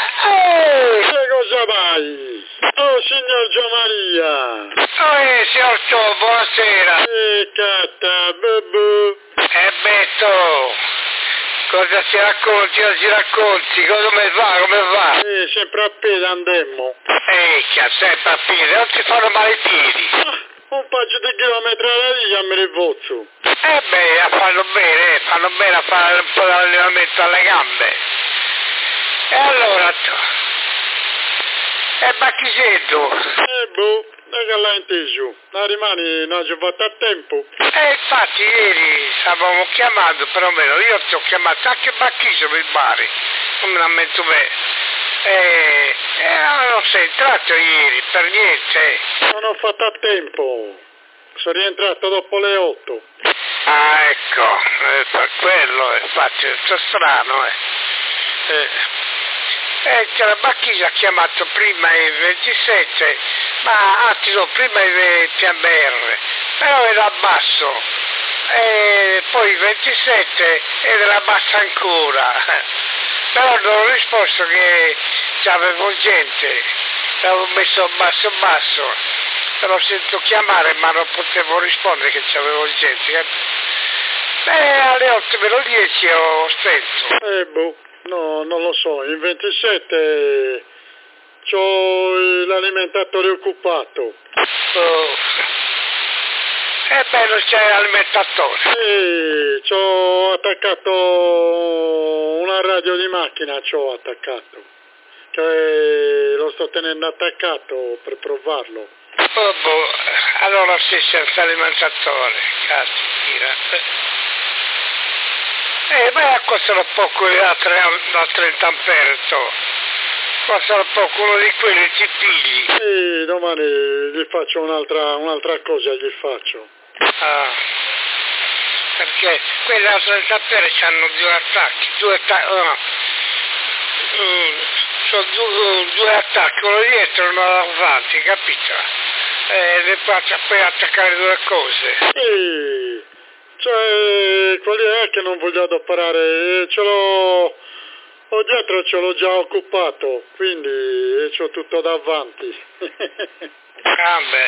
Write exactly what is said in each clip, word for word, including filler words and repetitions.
Oh! Che cosa vai? Oh, signor Gianmaria! Oh, signor Ciò, buonasera! Eh, catta, bubu! E Betto, cosa ci racconti, cosa ci racconti? Come va, come va? Eh, sempre a piedi andemmo. Ecca, sempre a piedi, non ti fanno male i piedi. Ah, un paio di chilometri alla via mi rivozzo. Eh beh, fanno bene, fanno bene a fare un po' di allenamento alle gambe. E allora, e Bacchisetto? Eh, boh, e che l'hai inteso? La rimani, non ci fatto a tempo. E infatti ieri stavamo chiamando, perlomeno io ti ho chiamato anche Bacchiso mi pare, non me la metto bene. E, e non sei entrato ieri, per niente. Non ho fatto a tempo. Sono rientrato dopo le otto. Ah, ecco, eh, per quello, infatti, è strano, eh. Eh, eh, c'era Bacchisa ha chiamato prima i ventisette, ma anzi no, prima i T M R, però era basso, e poi i ventisette ed era basso ancora, però non ho risposto che c'avevo gente, l'avevo messo basso basso, però sento chiamare ma non potevo rispondere che c'avevo gente. Beh, alle otto meno dieci ho spento. Eh, boh. No, non lo so, in ventisette c'ho l'alimentatore occupato. Oh. E beh, non c'è l'alimentatore. E c'ho attaccato una radio di macchina, c'ho attaccato. Cioè, lo sto tenendo attaccato per provarlo. Oh, boh. Allora sì, senza alimentatore, caspita. Eh, beh, costano poco da trenta ampere, so. Costano poco, uno di quelli ti pigli. E domani gli faccio un'altra, un'altra cosa, gli faccio. Ah, perché quelli da trenta ampere hanno due attacchi, due attacchi, oh, mm, sono due, due attacchi, uno dietro e uno davanti, capito? E le faccio poi attaccare due cose. E cioè, quelli è che non voglio adoperare, ce l'ho, ho dietro ce l'ho già occupato, quindi c'ho tutto davanti. Ah beh,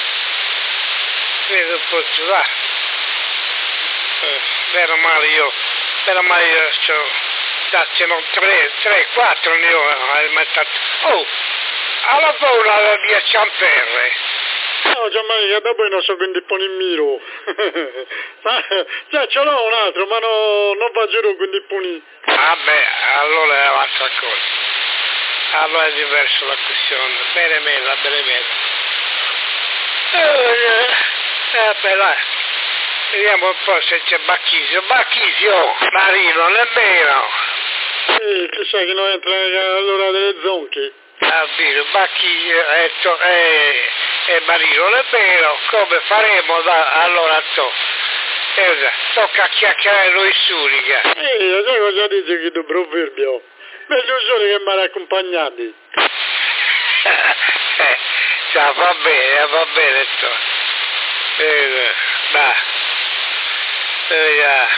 vedo un po' tu va. Eh, vero male io, vero male io c'ho, ce n'ho tre, tre, quattro ne ho alimentato. Oh, alla paura la dieci ampere. No, Gianmaria, dopo non so quindi pone in miro. Ma, cioè, ce l'ho un altro, ma no, non va a giro quindi poni. Ah beh, allora è un'altra cosa. Allora è diversa la questione. Bene mela, bene mela. Eh, eh, beh, dai. Vediamo un po' se c'è Bacchisio. Bacchisio, Marino, nemmeno. Sì, chissà che non entra all'ora delle zonche. Ah, vero, Bacchisio e, e, e Marino, nemmeno. Come faremo da, allora to? Eh, tocca chiacchierare noi Surica. Eh, sai cosa dice che tu proverbio? Meglio solo che mi accompagnati. eh, cioè, va bene, va bene, to. Eh, ma, eh,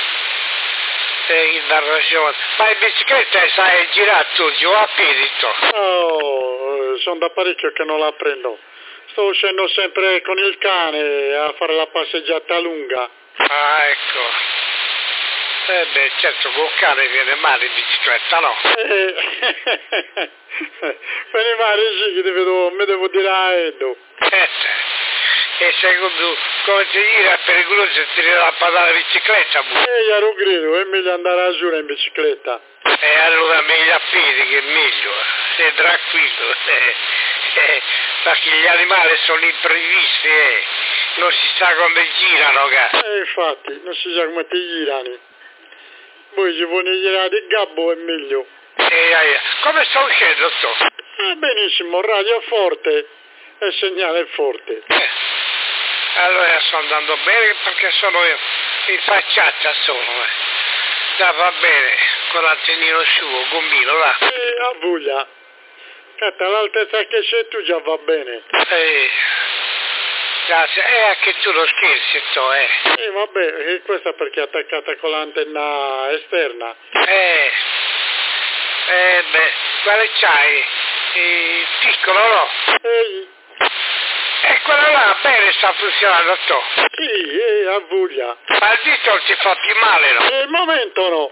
eh, da ragione. Ma in bicicletta sai girare tu, giù a piedi, to. Oh, sono da parecchio che non la prendo. Sto uscendo sempre con il cane a fare la passeggiata lunga. Ah, ecco. Eh beh, certo, con il cane viene male in bicicletta, no? Eh, per i mari sì che devo, mi devo dire a Edo. Eh, e secondo come ti dire è pericoloso tirare la pedale bicicletta? E io ero grido, è meglio andare a giù in bicicletta. E allora meglio a piedi che è meglio, sei tranquillo, eh, eh, perché gli animali sono imprevisti, eh, non si sa come girano, cara. E infatti, non si sa come ti girano. Poi se vuoi girare di gabbo è meglio. E, eh, come sto uscendo, sto? Ah, benissimo, radio forte e segnale forte. Eh, allora sto andando bene perché sono io, in facciata sono, eh. Già va bene, con l'antennino su, gommino, là. E a voglia. Catta, all'altezza che sei tu già va bene. Eh, grazie, e eh, anche tu lo scherzi, to, eh. E vabbè, e questa perché è attaccata con l'antenna esterna. Eh, eh beh, quale c'hai? Il piccolo, no? Ehi, E quello là bene sta funzionando tu. sì, eh, a voglia. Ma il dito non ti fa più male, no? E il momento no.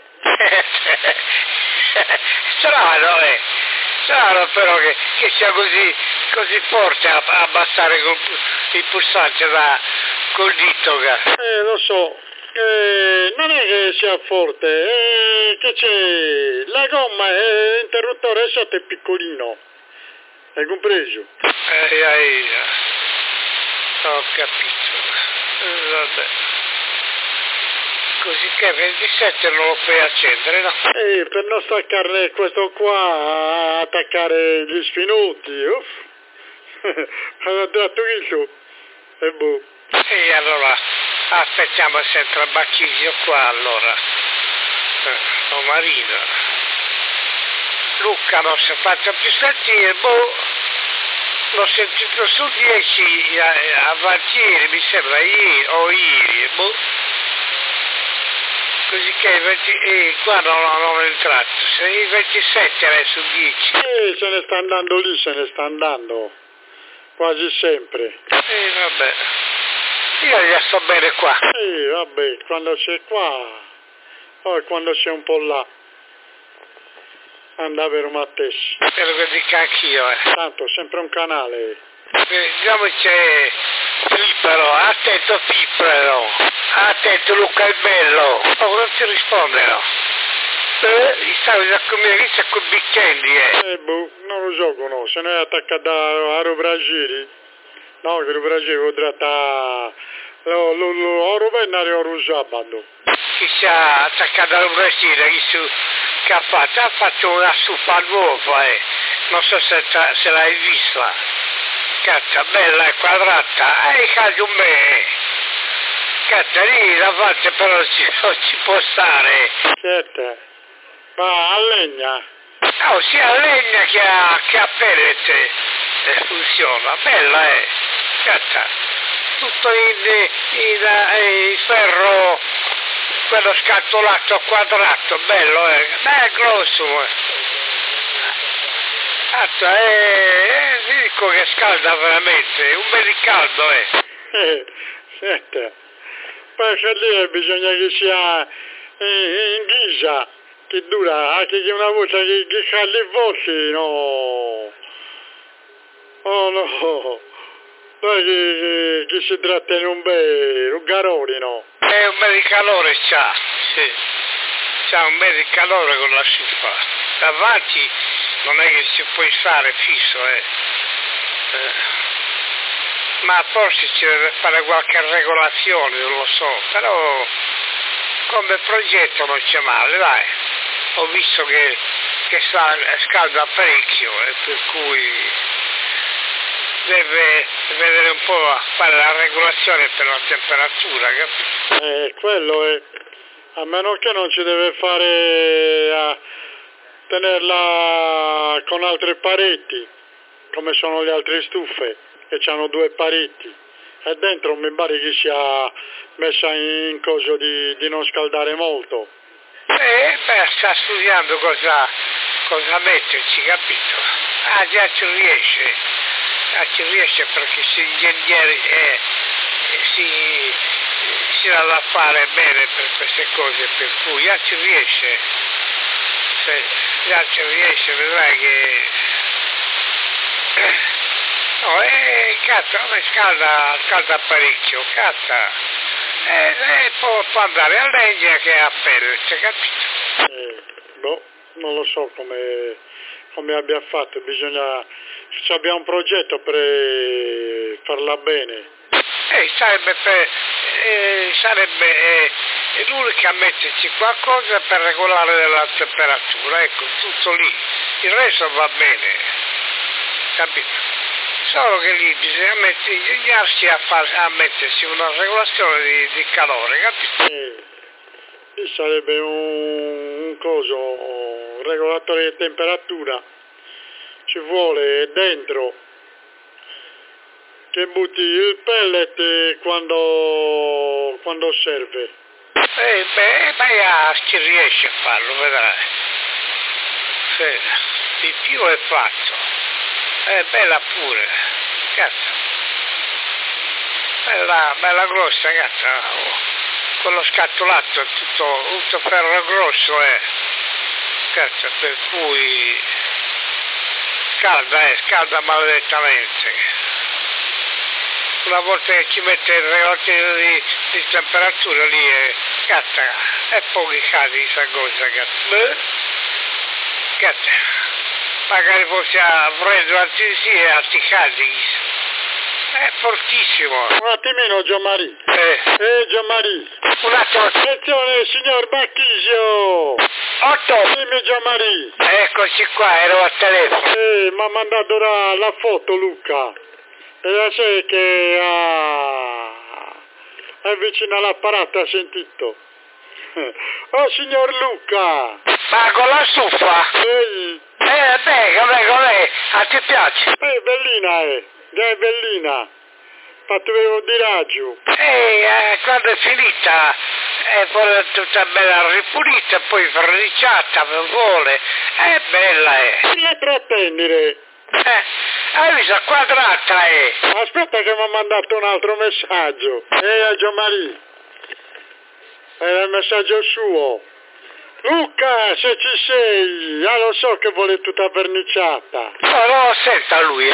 Strano, eh. Strano però che, che sia così, così forte a, a abbassare col, il pulsante da, col dito. Che... Eh, lo so. Eh, non è che sia forte, eh, che c'è la gomma e l'interruttore sotto è piccolino. Hai compreso? Eh, eh, ho capito. Eh, vabbè. Così che ventisette non lo puoi accendere, no? Eh, per non staccare questo qua, attaccare gli sfinuti, uff. Ha dato il e boh. E allora aspettiamo sempre a Bacchisio qua allora. Eh, o Marino. Luca non si è fatto più sentire, boh. L'ho sentito su dieci avanti ieri, mi sembra ieri o ieri, boh. Così che i venti, eh, qua non, non è entrato, se i ventisette era su dieci. Eh, se ne sta andando lì, se ne sta andando. Quasi sempre. Eh, vabbè. Io gli sto bene qua. Eh, vabbè, quando sei qua, poi quando sei un po' là, anda per un attessi. Quello che dico anch'io, eh. Tanto, sempre un canale. Eh, diciamo c'è Pippero, attento Pippero, attento Luca il bello. Oh, non ti risponde, no? Eh, gli stavi a cominciare c'è quel bicchendi, eh. Eh, boh, non lo so, no, se ne è attaccato a, a Brasile. No, che il Brasile vorrà da... Lo, lo, lo, oro vennare oro sabato. Chi si è attaccato al Brasile, chi su, che ha fatto? Ha fatto una zuppa nuova, eh. Non so se, se l'hai vista. Cazzo, bella e quadrata, e cazzo un me. Cazzo, lì la faccia però ci, non ci può stare. Certo, ma a legna. No, sia a legna che a, che a pellet eh, funziona, bella eh. Cazzo. Tutto in, in, in ferro, quello scatolato quadrato, bello, eh. Beh, grosso, eh. Cazzo, eh, eh, dico che scalda veramente, un bel caldo, eh. Eh, senta, perché lì bisogna che sia in, in ghisa, che dura, anche che una volta che, che calli i volti, no. Oh no. Poi che, che, che si tratta di un bel rugaroli, no? Eh, un bel di calore c'ha, sì. C'ha un bel di calore con la scipa. Davanti non è che si può stare fisso, eh. eh. Ma forse ci deve fare qualche regolazione, non lo so. Però come progetto non c'è male, dai. Ho visto che, che sta, scalda parecchio, eh, per cui... deve vedere un po' a fare la regolazione per la temperatura, capito? Eh, quello è, a meno che non ci deve fare a tenerla con altre pareti, come sono le altre stufe, che hanno due pareti, e dentro mi pare che sia messa in coso di, di non scaldare molto. Eh, beh, sta studiando cosa, cosa metterci, capito? Ah, già ci riesce. Ah, ci riesce perché si ingegneri eh, si, si dà da fare bene per queste cose, per cui già ci riesce, se già ci riesce, vedrai che no, eh, cazzo, come scalda, scalda parecchio, cazzo, e eh, può, può andare a legna che a pellet, capito? Eh, boh, non lo so come, come abbia fatto, bisogna... Se abbiamo un progetto per farla bene. Eh, sarebbe, per, eh, sarebbe eh, l'unica a metterci qualcosa per regolare la temperatura, ecco, tutto lì. Il resto va bene, capito? Solo che lì bisogna mettere, ingegnarsi a, far, a mettersi una regolazione di, di calore, capito? Eh, lì sarebbe un, un coso, un regolatore di temperatura. Ci vuole dentro che butti il pellet quando, quando serve. Eh, beh, beh, ci riesce a farlo, vedrai. Sì. di più è fatto. È bella pure, cazzo. Bella, bella grossa, cazzo. Con lo scattolato, tutto, tutto ferro grosso, eh. Cazzo, per cui scalda, eh, scalda maledettamente. Una volta che ci mette il relativo di, di temperatura lì, eh, cazzo, e poi cade questa cosa, cazzo. Beh, cazzo, magari fosse a freddo, anzi sì, e altri caldi. È fortissimo. Un attimino, Gianmarì. Eh. Eh, Gianmarì. Un attimo. Attenzione, signor Bacchisio. Otto. Dimmi, Gianmarì. Eccoci qua, ero al telefono. Eh, mi ha mandato ora la foto, Luca. E la sai che ah, è vicino all'apparato, ha sentito. Oh, signor Luca. Ma con la stufa? Ehi. Eh, beh, com'è, com'è? A ti piace? Eh, bellina, eh. È bellina. Fatto avevo di raggio. Eh, eh, quando è finita, è poi tutta bella ripulita, poi verniciata, per vuole. È bella, eh. La trattenere. Eh, hai visto, quadrata, eh. Aspetta che mi ha mandato un altro messaggio. Ehi, Gianmarì. Era il messaggio suo. Luca, se ci sei, ah, lo so che vuole tutta verniciata. No, no, senta lui.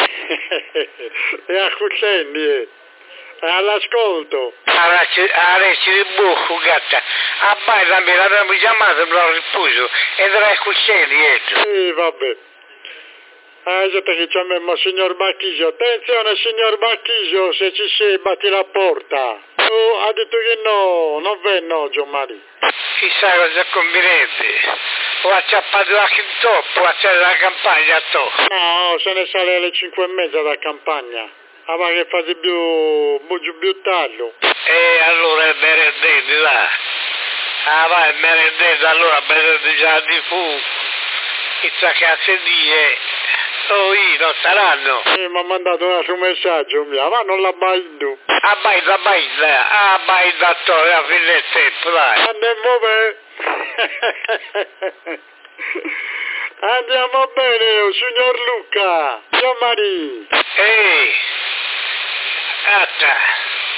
E a Cuccendi, eh. All'ascolto. Adesso di buco, gatta. Abbai da me, l'abbiamo chiamato, me l'ho ripuso. E tra i cuccelli dietro. Sì, vabbè. Ah, già che ci ha messo signor Bacchisio. Attenzione, signor Bacchisio, se ci sei, batti la porta. Oh, ha detto che no, non ve no, Gianmarì. Chissà cosa combinerebbe. O acciappato anche in toppo, a c'è la campagna a toppo. No, se ne sale alle cinque e mezza da campagna. Ah, ma che fate più, più, più tardi. E allora è merendente, là. Ah, vai, è merendente, allora merendente già di fu. Chissà che a sentire. Oh, io, non saranno. Eh, mi ha mandato un altro messaggio, mia, ma non la baito. Abbaida, abbaida, abbaida, attore, a fine del tempo, dai. Andiamo bene. Andiamo bene, oh, signor Luca. Gianmarì. Ehi, atta.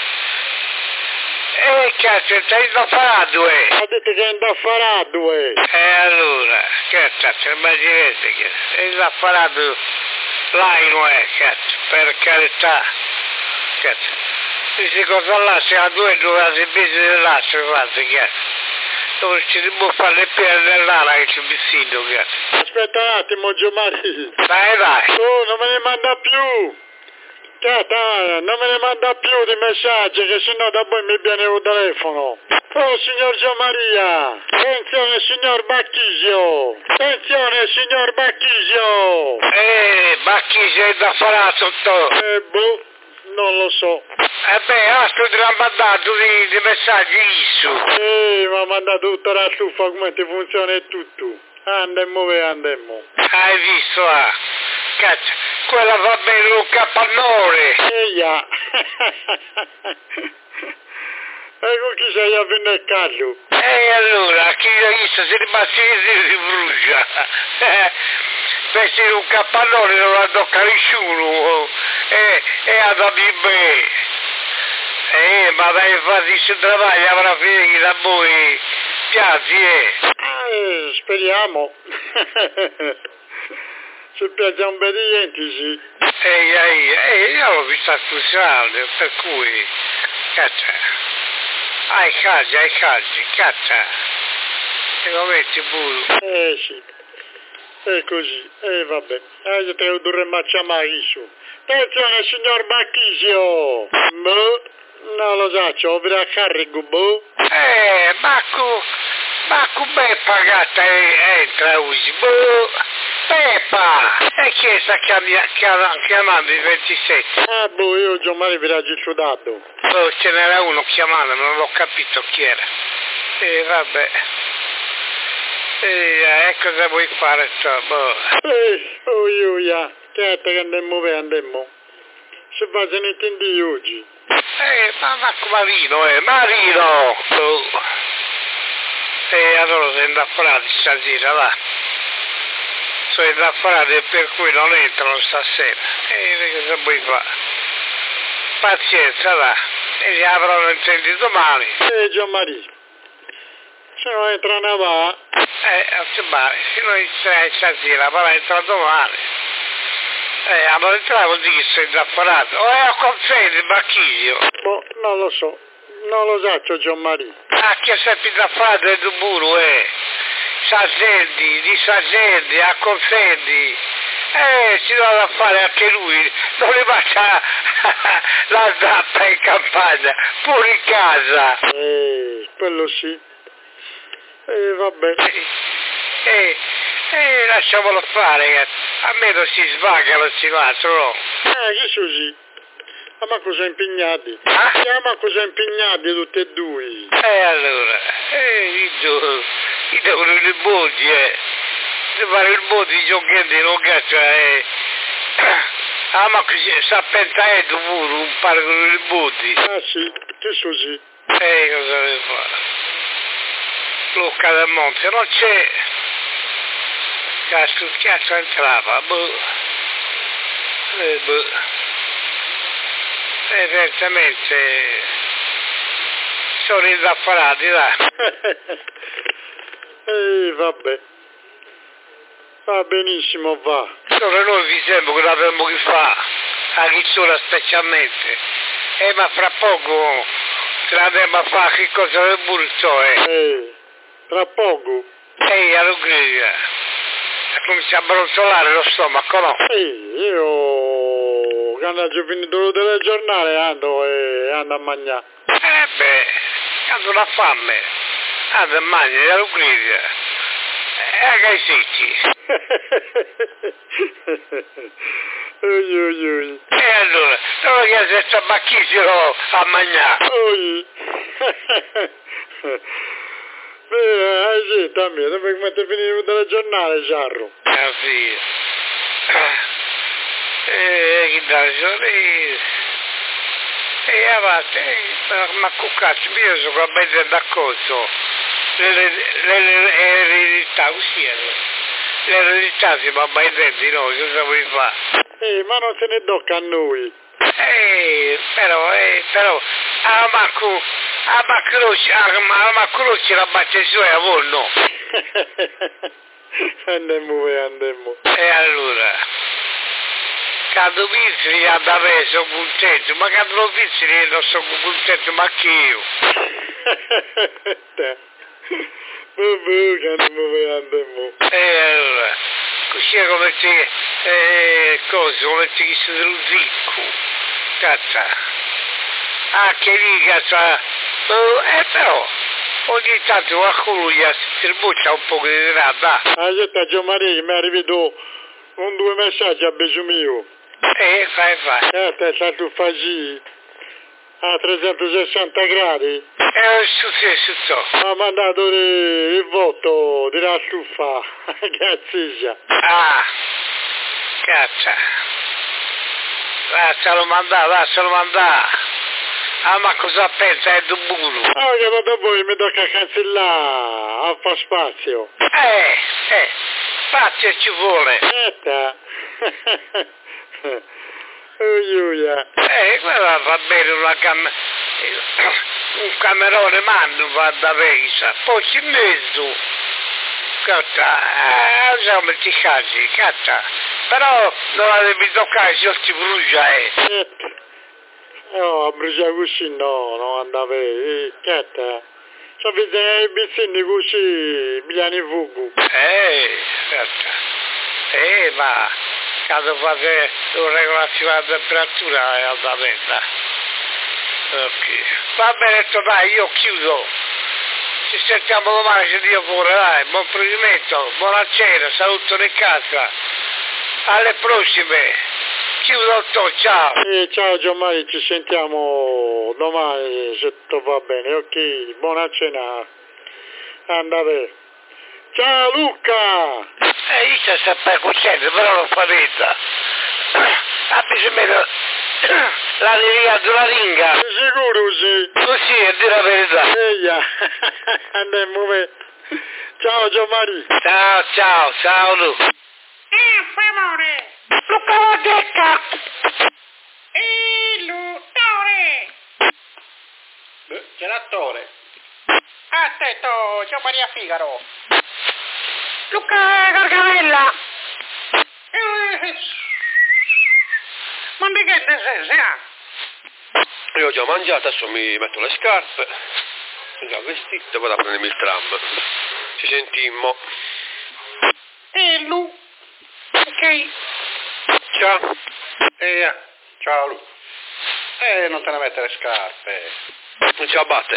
Eh, cazzo, stai da fare due. Ha detto che è da fare due. E allora, cazzo, immaginate che sei da fare due. Là non è, cazzo, per carità. Cazzo. Queste cose là, se a due dove si bese dell'altro, fate, cazzo. Dove ci devo fare le piede dell'ala che ci vicino, cazzo. Aspetta un attimo, Gianmarì. Dai, dai. Oh, non me ne manda più. Cata, non me ne manda più di messaggi, che sennò da poi mi viene un telefono. Oh, signor Gianmaria. Attenzione, signor Bacchisio. Attenzione, signor Bacchisio. Eh, Bacchisio è da fare sotto. Eh, boh, non lo so. Eh beh, Astro ti ha mandato di, di messaggi su. Eh, mi ha mandato tutta la stufa, come ti funziona e tutto. Andemmo e andemmo. Hai visto, ah? Cazzo, quella va bene un capannone. Eia. Ecco chi sei a venire a caldo. E allora, chi l'ha visto si rimasti che si brucia. Vestire un capannone non la tocca nessuno. E, e ad abibbe. Eh, ma dai, fatti il travaglio, avrà finito da voi. Piazzi, eh. Eh, speriamo. Se piace un bel niente, sì. Ehi, ehi, ehi, io l'ho vista scusare, per cui, cazzo, hai calci, hai calci, cazzo, e lo metti pure. Eh sì, è così, e eh, vabbè, eh, te lo dovremmo chiamare su. Attenzione, signor Bacchisio! Boh, non lo so, c'ho a carico, boh. Eh, Bacco, Bacco Beppa, gatta, entra, usi, boh. Peppa! E chi è sta chiamia, chiama, chiamando i ventisette? Ah, boh, io Gianmarì vi l'ho sudato. Oh, ce n'era uno chiamando, non l'ho capito chi era. E vabbè. E eh, cosa vuoi fare, sto, boh. Eh, oh, io, ya. Che che andemmo bene, andemmo. Se va se ne intendi oggi. Eh, ma Marco Marino, eh, Marino! Oh. E allora sei andato a fare stasera, va. sono indaffarati per cui non entrano stasera. E cosa vuoi fare? Pazienza, va. E si aprono intendi domani. Eh, Gianmaria, se non entrano va. Eh, non si male, se non entra stasera, però entra domani. Eh, hanno entrato vuol dire che sono indaffarato. O è a conferma il Bacchigio? Boh, non lo so, non lo so, Gianmaria. Ah, che sempre indaffarato è un muro, eh. Sasendi, di Sasendi, a confermi. Eh, si doveva fare anche lui, non le faccia la zappa in campagna, pure in casa. Eh, quello sì. Eh, vabbè. Eh, eh, lasciamolo fare, a me non si svaga, non si lascia, no? Eh, che così? Ah, ma cosa impegnati? Ah? Ah, ma cosa impegnati tutti e due? Eh, allora, eh, i due, i due le bodi, eh. Se fare il bodi di giochetti non caccia, eh. Ah, ma così, sa pensare tu pure, un parco di bodi. Ah, sì, che così? Eh, cosa deve fare? Lucca del Monte, non c'è. Cazzo, cazzo entrava, boh. Eh, boh. Eh, certamente sono indaffarati, dai. Eh, vabbè. Va benissimo, va. Solo noi vi sembra che l'abbiamo che fa, a chi sola specialmente. Eh, ma fra poco ce l'abbiamo a fare che cosa del burzo, eh. Eh, tra poco. Ehi, all'Ugriga, comincia a brontolare lo stomaco, no? Eh, io quando ho finito il telegiornale ando e ando a mangiare. Eh beh, quando la fame, ando a mangiare all'Ugriga. E a che sitti? Ui, ui, ui. E allora, non che se sta bacchissimo a mangiare. Ui. Beh, hai sentito a me, dopo che mi è finito il telegiornale, Giarro. Ah, sì. E che da sorrisi. E avanti, ma cuccaccio, io sono completamente d'accordo. L'eredità, così è. L'eredità si va mai dentro, no? Cosa vuoi fare? Eh, ma non se ne tocca a noi. Eh, però, eh, però, a Macru, a Macrucci, a Macrucci la batte su e a voi no. Andiamo, andiamo. E allora, quando vinci da me sono contento, ma quando non vinci non sono contento, ma che io. Vabbè, andiamo, andiamo. E allora, così è come se, eh, cosa, come se chi si dello zicco, cazzo. Ah, che lì, cazzo, eh, però, ogni tanto qualcuno gli distribuisce un po' di denaro. Ah, io sta Gianmaria che mi è arrivato un due messaggi a bisogno mio. Eh, fai, fai. Eh, è stato facile a trecentosessanta gradi. E è successo. Ha mandato il, il voto della stufa. Grazie. Ah, cazzo. Lascialo mandare, lascialo mandare. Ah, ma cosa pensa? È un bulo. Ah, che dopo poi mi tocca cancellare a fare spazio. Eh, eh, spazio ci vuole. Aspetta. Uiuia. Eh, quella va bene una cam... un camerone mando va da Vesa, poi ci mezzo. Cazzo, eh, usiamo i casi, cazzo. Però non la devi toccare, se ti brucia, eh. Aspetta. No, a bruciare così no, non andava, eh, cazzo. Sapete, i bizzini così, biani fuoco. Eh, cazzo. Eh, ma quando fate una regolazione della temperatura è altamente. Ok. Va bene, dai, io chiudo. Ci sentiamo domani se Dio vuole, dai. Buon proseguimento, buona cena, saluto in casa. Alle prossime. Chiudo tutto, ciao. Eh, ciao Gianmaria, ci sentiamo domani se tutto va bene, ok, buona cena. Andate. Ciao Luca! Eh, io sto sempre cosciente, però non fa vita. Ha bisogno la linea della ringa. Sei sicuro sì? Così, è dire la verità. Eia, andiamo bene. Ciao Gianmaria. Ciao, ciao, ciao Lu. Eh, per amore. Luca la checca. E l'attore. C'è l'attore. Aspetta, c'è Maria Figaro. Luca Gargamella. Eh, ma di che ne sei, sia? Io ho già mangiato, adesso mi metto le scarpe, sono già vestito e vado a prendermi il tram. Ci sentimmo. E Lu. Ok. Ciao. Eh, ciao Lu. Eh, non te ne mettere scarpe. Non ce la batte.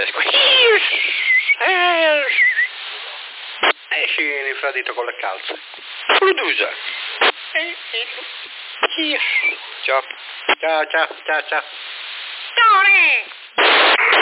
Eh, Esci l'infradito con le calze. Produce. e, e Lu. Sì. Ciao. Ciao, ciao, ciao, ciao. Tore.